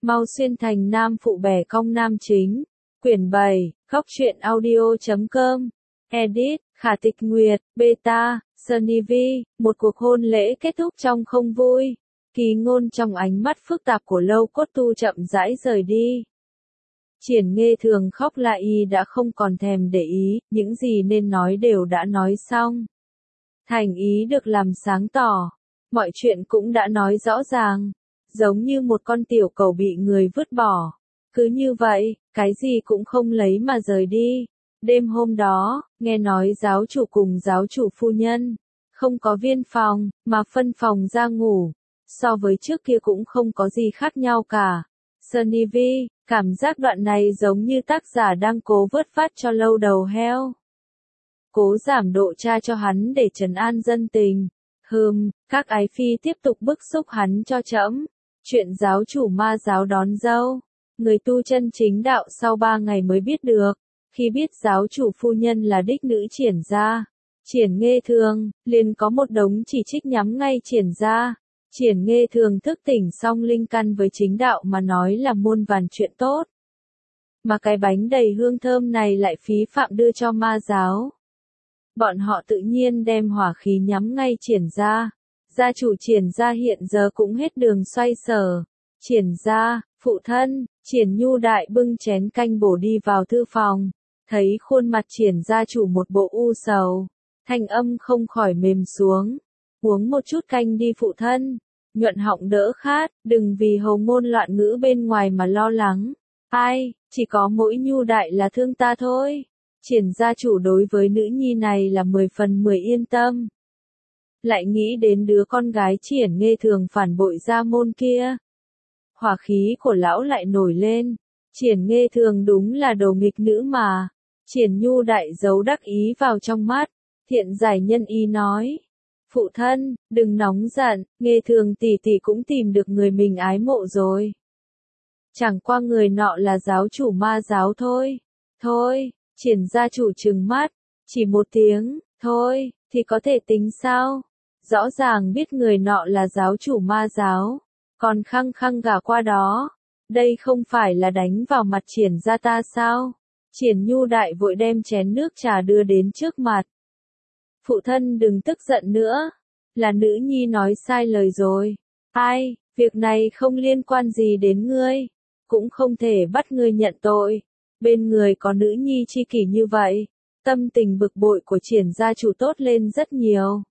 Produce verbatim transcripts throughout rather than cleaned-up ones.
Mau xuyên thành nam phụ bẻ cong nam chính. Quyển bảy, góc truyện audio chấm com. Edit, Khả Tịch Nguyệt, Beta, Sunny V. Một cuộc hôn lễ kết thúc trong không vui. Kỳ Ngôn trong ánh mắt phức tạp của Lâu Cốt Tu chậm rãi rời đi. Triển Nghê Thường khóc lại y đã không còn thèm để ý, những gì nên nói đều đã nói xong. Thành ý được làm sáng tỏ, mọi chuyện cũng đã nói rõ ràng, giống như một con tiểu cầu bị người vứt bỏ. Cứ như vậy, cái gì cũng không lấy mà rời đi. Đêm hôm đó, nghe nói giáo chủ cùng giáo chủ phu nhân, không có viên phòng, mà phân phòng ra ngủ. So với trước kia cũng không có gì khác nhau cả. Sunny V, cảm giác đoạn này giống như tác giả đang cố vớt vát cho Lâu đầu heo. Cố giảm độ tra cho hắn để trấn an dân tình. Hừm, các ái phi tiếp tục bức xúc hắn cho trẫm. Chuyện giáo chủ ma giáo đón dâu. Người tu chân chính đạo sau ba ngày mới biết được. Khi biết giáo chủ phu nhân là đích nữ Triển gia, Triển Nghê Thường, liền có một đống chỉ trích nhắm ngay Triển gia. Triển Nghê Thường thức tỉnh xong linh căn với chính đạo mà nói là muôn vàn chuyện tốt. Mà cái bánh đầy hương thơm này lại phí phạm đưa cho ma giáo. Bọn họ tự nhiên đem hỏa khí nhắm ngay Triển gia. Gia chủ Triển gia hiện giờ cũng hết đường xoay sở. Triển gia, phụ thân, Triển Nhu Đại bưng chén canh bổ đi vào thư phòng. Thấy khuôn mặt Triển gia chủ một bộ u sầu. Thanh âm không khỏi mềm xuống. Uống một chút canh đi phụ thân. Nhuận họng đỡ khát, đừng vì hầu ngôn loạn ngữ bên ngoài mà lo lắng. Ai, chỉ có mỗi Nhu Đại là thương ta thôi. Triển gia chủ đối với nữ nhi này là mười phần mười yên tâm. Lại nghĩ đến đứa con gái Triển Nghê Thường phản bội gia môn kia. Hỏa khí của lão lại nổi lên. Triển Nghê Thường đúng là đồ nghịch nữ mà. Triển Nhu Đại giấu đắc ý vào trong mắt. Thiện giải nhân ý nói. Phụ thân, đừng nóng giận, Nghê Thường tỷ tỷ cũng tìm được người mình ái mộ rồi. Chẳng qua người nọ là giáo chủ ma giáo thôi. Thôi, Triển gia chủ trừng mắt. Chỉ một tiếng, thôi, thì có thể tính sao? Rõ ràng biết người nọ là giáo chủ ma giáo. Còn khăng khăng gả qua đó. Đây không phải là đánh vào mặt Triển gia ta sao? Triển Nhu Đại vội đem chén nước trà đưa đến trước mặt. Phụ thân đừng tức giận nữa. Là nữ nhi nói sai lời rồi. Ai, việc này không liên quan gì đến ngươi. Cũng không thể bắt ngươi nhận tội. Bên người có nữ nhi chi kỷ như vậy. Tâm tình bực bội của Triển gia chủ tốt lên rất nhiều.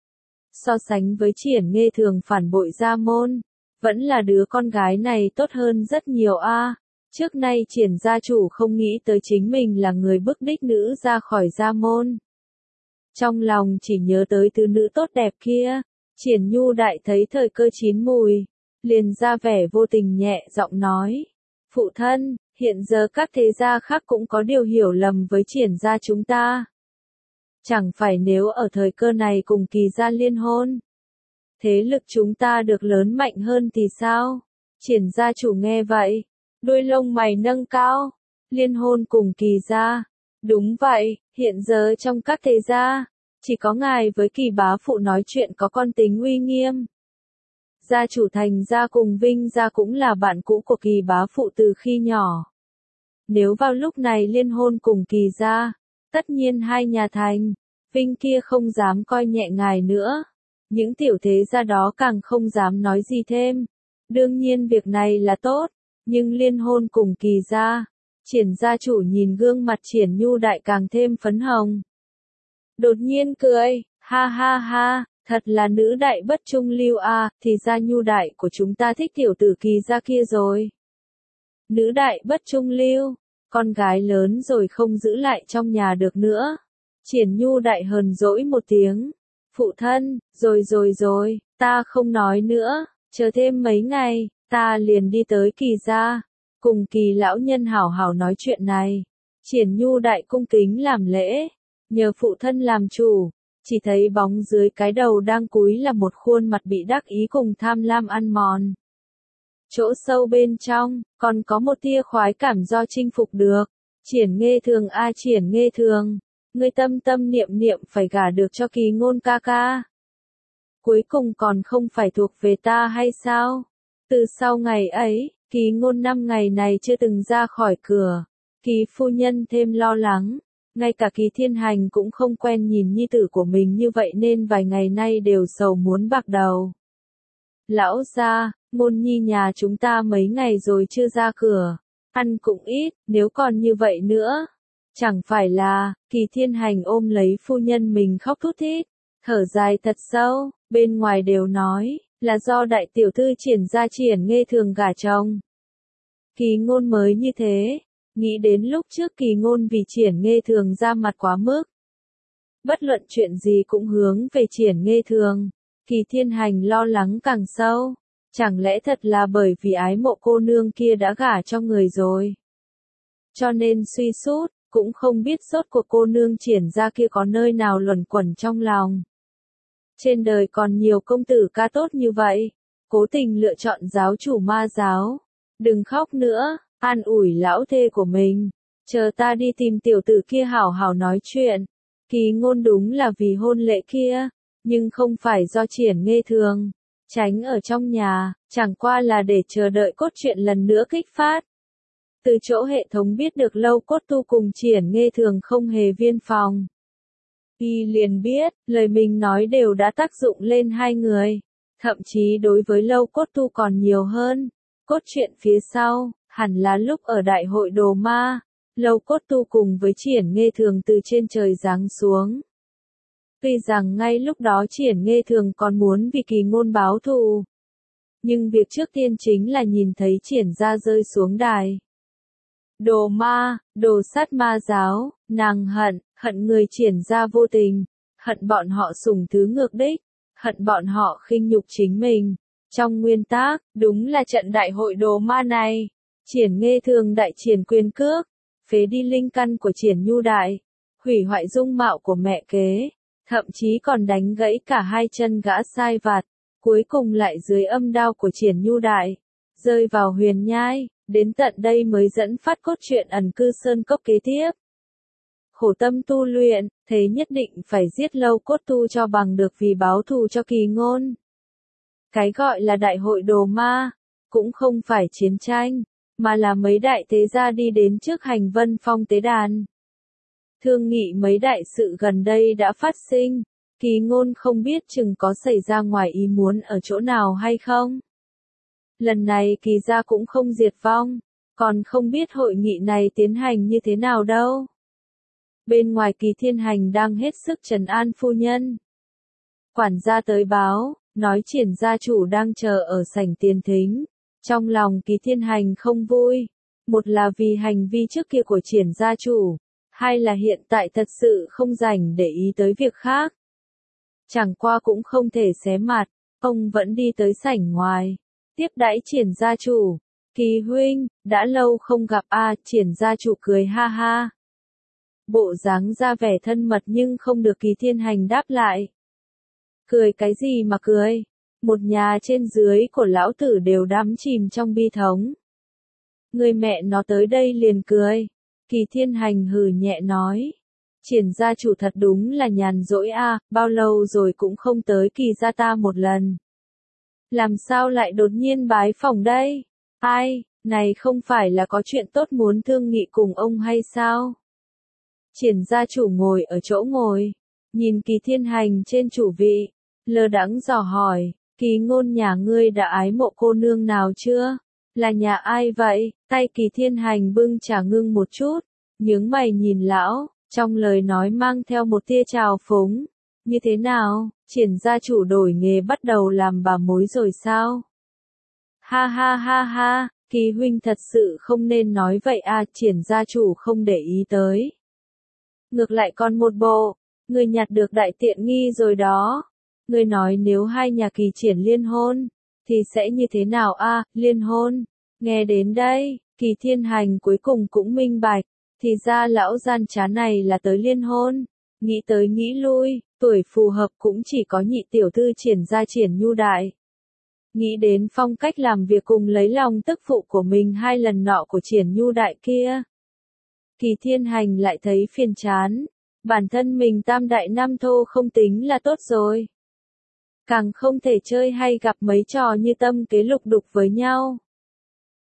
So sánh với Triển Nghê Thường phản bội gia môn. Vẫn là đứa con gái này tốt hơn rất nhiều a. À, trước nay Triển gia chủ không nghĩ tới chính mình là người bức đích nữ ra khỏi gia môn. Trong lòng chỉ nhớ tới thứ nữ tốt đẹp kia. Triển Nhu Đại thấy thời cơ chín mùi. Liền ra vẻ vô tình nhẹ giọng nói. Phụ thân, hiện giờ các thế gia khác cũng có điều hiểu lầm với Triển gia chúng ta. Chẳng phải nếu ở thời cơ này cùng Kỳ gia liên hôn. Thế lực chúng ta được lớn mạnh hơn thì sao? Triển gia chủ nghe vậy. Đôi lông mày nâng cao. Liên hôn cùng Kỳ gia. Đúng vậy, hiện giờ trong các thế gia, chỉ có ngài với Kỳ bá phụ nói chuyện có con tính uy nghiêm. Gia chủ Thành gia cùng Vinh gia cũng là bạn cũ của Kỳ bá phụ từ khi nhỏ. Nếu vào lúc này liên hôn cùng Kỳ gia, tất nhiên hai nhà Thành, Vinh kia không dám coi nhẹ ngài nữa. Những tiểu thế gia đó càng không dám nói gì thêm. Đương nhiên việc này là tốt, nhưng liên hôn cùng Kỳ gia. Triển gia chủ nhìn gương mặt Triển Nhu Đại càng thêm phấn hồng. Đột nhiên cười, ha ha ha, thật là nữ đại bất trung lưu à, thì ra Nhu Đại của chúng ta thích tiểu tử Kỳ gia kia rồi. Nữ đại bất trung lưu, con gái lớn rồi không giữ lại trong nhà được nữa. Triển Nhu Đại hờn dỗi một tiếng. Phụ thân, rồi rồi rồi, ta không nói nữa, chờ thêm mấy ngày, ta liền đi tới Kỳ gia. Cùng Kỳ lão nhân hảo hảo nói chuyện này. Triển Nhu Đại cung kính làm lễ. Nhờ phụ thân làm chủ. Chỉ thấy bóng dưới cái đầu đang cúi là một khuôn mặt bị đắc ý cùng tham lam ăn mòn. Chỗ sâu bên trong, còn có một tia khoái cảm do chinh phục được. Triển Nghê Thường a Triển Nghê Thường. Ngươi tâm tâm niệm niệm phải gả được cho Kỳ Ngôn ca ca. Cuối cùng còn không phải thuộc về ta hay sao? Từ sau ngày ấy, Kỳ Ngôn năm ngày này chưa từng ra khỏi cửa, Kỳ phu nhân thêm lo lắng, ngay cả Kỳ Thiên Hành cũng không quen nhìn nhi tử của mình như vậy nên vài ngày nay đều sầu muốn bạc đầu. Lão gia, Ngôn nhi nhà chúng ta mấy ngày rồi chưa ra cửa, ăn cũng ít, nếu còn như vậy nữa, chẳng phải là, Kỳ Thiên Hành ôm lấy phu nhân mình khóc thút thít, thở dài thật sâu, bên ngoài đều nói, là do đại tiểu thư Triển gia Triển Nghê Thường gả chồng. Kỳ Ngôn mới như thế, nghĩ đến lúc trước Kỳ Ngôn vì Triển Nghê Thường ra mặt quá mức. Bất luận chuyện gì cũng hướng về Triển Nghê Thường, Kỳ Thiên Hành lo lắng càng sâu, chẳng lẽ thật là bởi vì ái mộ cô nương kia đã gả cho người rồi. Cho nên suy sút, cũng không biết sốt của cô nương Triển gia kia có nơi nào luẩn quẩn trong lòng. Trên đời còn nhiều công tử ca tốt như vậy, cố tình lựa chọn giáo chủ ma giáo. Đừng khóc nữa, an ủi lão thê của mình, chờ ta đi tìm tiểu tử kia hảo hảo nói chuyện. Kỳ Ngôn đúng là vì hôn lễ kia, nhưng không phải do Triển Nghê Thường. Tránh ở trong nhà, chẳng qua là để chờ đợi cốt truyện lần nữa kích phát. Từ chỗ hệ thống biết được Lâu Cốt Tu cùng Triển Nghê Thường không hề viên phòng, y liền biết, lời mình nói đều đã tác dụng lên hai người. Thậm chí đối với Lâu Cốt Tu còn nhiều hơn. Cốt truyện phía sau, hẳn là lúc ở đại hội Đồ Ma, Lâu Cốt Tu cùng với Triển Nghê Thường từ trên trời giáng xuống. Tuy rằng ngay lúc đó Triển Nghê Thường còn muốn vì Kỳ Ngôn báo thù, nhưng việc trước tiên chính là nhìn thấy Triển gia rơi xuống đài. Đồ Ma, đồ sát ma giáo, nàng hận, hận người Triển gia vô tình, hận bọn họ sủng thứ ngược đích, hận bọn họ khinh nhục chính mình. Trong nguyên tắc, đúng là trận đại hội Đồ Ma này, Triển Nghê Thường đại triển quyền cước, phế đi linh căn của Triển Nhu Đại, hủy hoại dung mạo của mẹ kế, thậm chí còn đánh gãy cả hai chân gã sai vặt, cuối cùng lại dưới âm đao của Triển Nhu Đại, rơi vào huyền nhai, đến tận đây mới dẫn phát cốt truyện ẩn cư sơn cốc kế tiếp. Khổ tâm tu luyện, thế nhất định phải giết Lâu Cốt Tu cho bằng được vì báo thù cho Kỳ Ngôn. Cái gọi là đại hội Đồ Ma, cũng không phải chiến tranh, mà là mấy đại thế gia đi đến trước Hành Vân Phong tế đàn. Thương nghị mấy đại sự gần đây đã phát sinh, Kỳ Ngôn không biết chừng có xảy ra ngoài ý muốn ở chỗ nào hay không. Lần này Kỳ gia cũng không diệt vong, còn không biết hội nghị này tiến hành như thế nào đâu. Bên ngoài Kỳ Thiên Hành đang hết sức trấn an phu nhân. Quản gia tới báo, nói Triển gia chủ đang chờ ở sảnh tiền thính. Trong lòng Kỳ Thiên Hành không vui, một là vì hành vi trước kia của Triển gia chủ, hai là hiện tại thật sự không rảnh để ý tới việc khác. Chẳng qua cũng không thể xé mặt, ông vẫn đi tới sảnh ngoài, tiếp đãi Triển gia chủ. Kỳ huynh, đã lâu không gặp a, à, Triển gia chủ cười ha ha. Bộ dáng ra vẻ thân mật nhưng không được Kỳ Thiên Hành đáp lại. Cười cái gì mà cười? Một nhà trên dưới của lão tử đều đắm chìm trong bi thống. Người mẹ nó tới đây liền cười. Kỳ Thiên Hành hừ nhẹ nói. Triển gia chủ thật đúng là nhàn rỗi a, à, bao lâu rồi cũng không tới Kỳ gia ta một lần. Làm sao lại đột nhiên bái phỏng đây? Ai, này không phải là có chuyện tốt muốn thương nghị cùng ông hay sao? Triển gia chủ ngồi ở chỗ ngồi, nhìn Kỳ Thiên Hành trên chủ vị, lơ đãng dò hỏi, Kỳ Ngôn nhà ngươi đã ái mộ cô nương nào chưa? Là nhà ai vậy? Tay Kỳ Thiên Hành bưng trà ngưng một chút, nhướng mày nhìn lão, trong lời nói mang theo một tia trào phúng. Như thế nào, Triển gia chủ đổi nghề bắt đầu làm bà mối rồi sao? Ha ha ha ha, Kỳ huynh thật sự không nên nói vậy à, Triển gia chủ không để ý tới. Ngược lại còn một bộ, người nhặt được đại tiện nghi rồi đó. Người nói nếu hai nhà Kỳ Triển liên hôn, thì sẽ như thế nào a, à, liên hôn? Nghe đến đây, Kỳ Thiên Hành cuối cùng cũng minh bạch, thì ra lão gian trá này là tới liên hôn. Nghĩ tới nghĩ lui, tuổi phù hợp cũng chỉ có nhị tiểu thư Triển gia Triển Nhu Đại. Nghĩ đến phong cách làm việc cùng lấy lòng tức phụ của mình hai lần nọ của Triển Nhu Đại kia. Kỳ Thiên Hành lại thấy phiền chán, bản thân mình tam đại nam thô không tính là tốt rồi. Càng không thể chơi hay gặp mấy trò như tâm kế lục đục với nhau.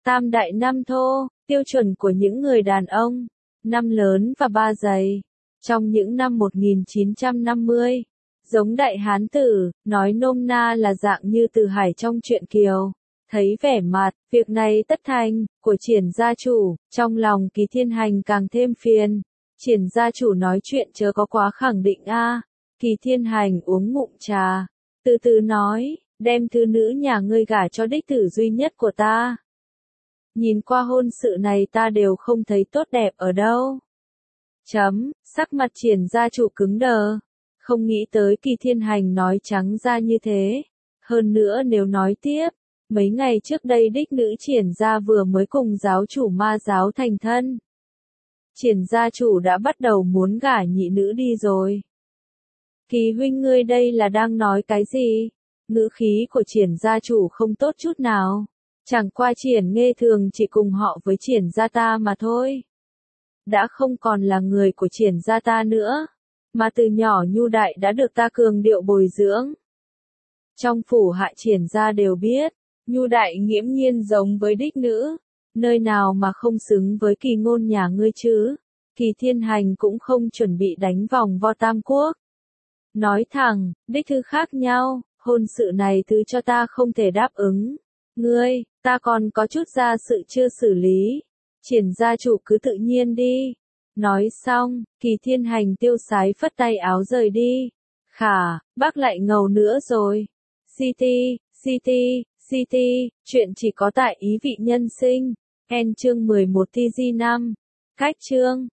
Tam đại năm thô, tiêu chuẩn của những người đàn ông, năm lớn và ba dày. Trong những năm một nghìn chín trăm năm mươi, giống Đại Hán Tử, nói nôm na là dạng như Từ Hải trong truyện Kiều. Thấy vẻ mặt, việc này tất thành, của Triển gia chủ, trong lòng Kỳ Thiên Hành càng thêm phiền. Triển gia chủ nói chuyện chớ có quá khẳng định a. Kỳ Thiên Hành uống ngụm trà, từ từ nói, đem thư nữ nhà ngươi gả cho đích tử duy nhất của ta. Nhìn qua hôn sự này ta đều không thấy tốt đẹp ở đâu. Chấm, sắc mặt Triển gia chủ cứng đờ. Không nghĩ tới Kỳ Thiên Hành nói trắng ra như thế. Hơn nữa nếu nói tiếp, mấy ngày trước đây đích nữ Triển gia vừa mới cùng giáo chủ ma giáo thành thân. Triển gia chủ đã bắt đầu muốn gả nhị nữ đi rồi. Kỳ huynh ngươi đây là đang nói cái gì? Ngữ khí của Triển gia chủ không tốt chút nào. Chẳng qua Triển Nghê thường chỉ cùng họ với Triển gia ta mà thôi. Đã không còn là người của Triển gia ta nữa, mà từ nhỏ Nhu Đại đã được ta cường điệu bồi dưỡng. Trong phủ hạ Triển gia đều biết, Nhu Đại nghiễm nhiên giống với đích nữ, nơi nào mà không xứng với Kỳ ngôn nhà ngươi chứ. Kỳ Thiên Hành cũng không chuẩn bị đánh vòng vo tam quốc. Nói thẳng, đích thư khác nhau, hôn sự này thứ cho ta không thể đáp ứng. Ngươi, ta còn có chút gia sự chưa xử lý. Triển gia chủ cứ tự nhiên đi. Nói xong, Kỳ Thiên Hành tiêu sái phất tay áo rời đi. Khả, bác lại ngầu nữa rồi. City, City, City, chuyện chỉ có tại ý vị nhân sinh. End chương mười một T G năm. Cách chương.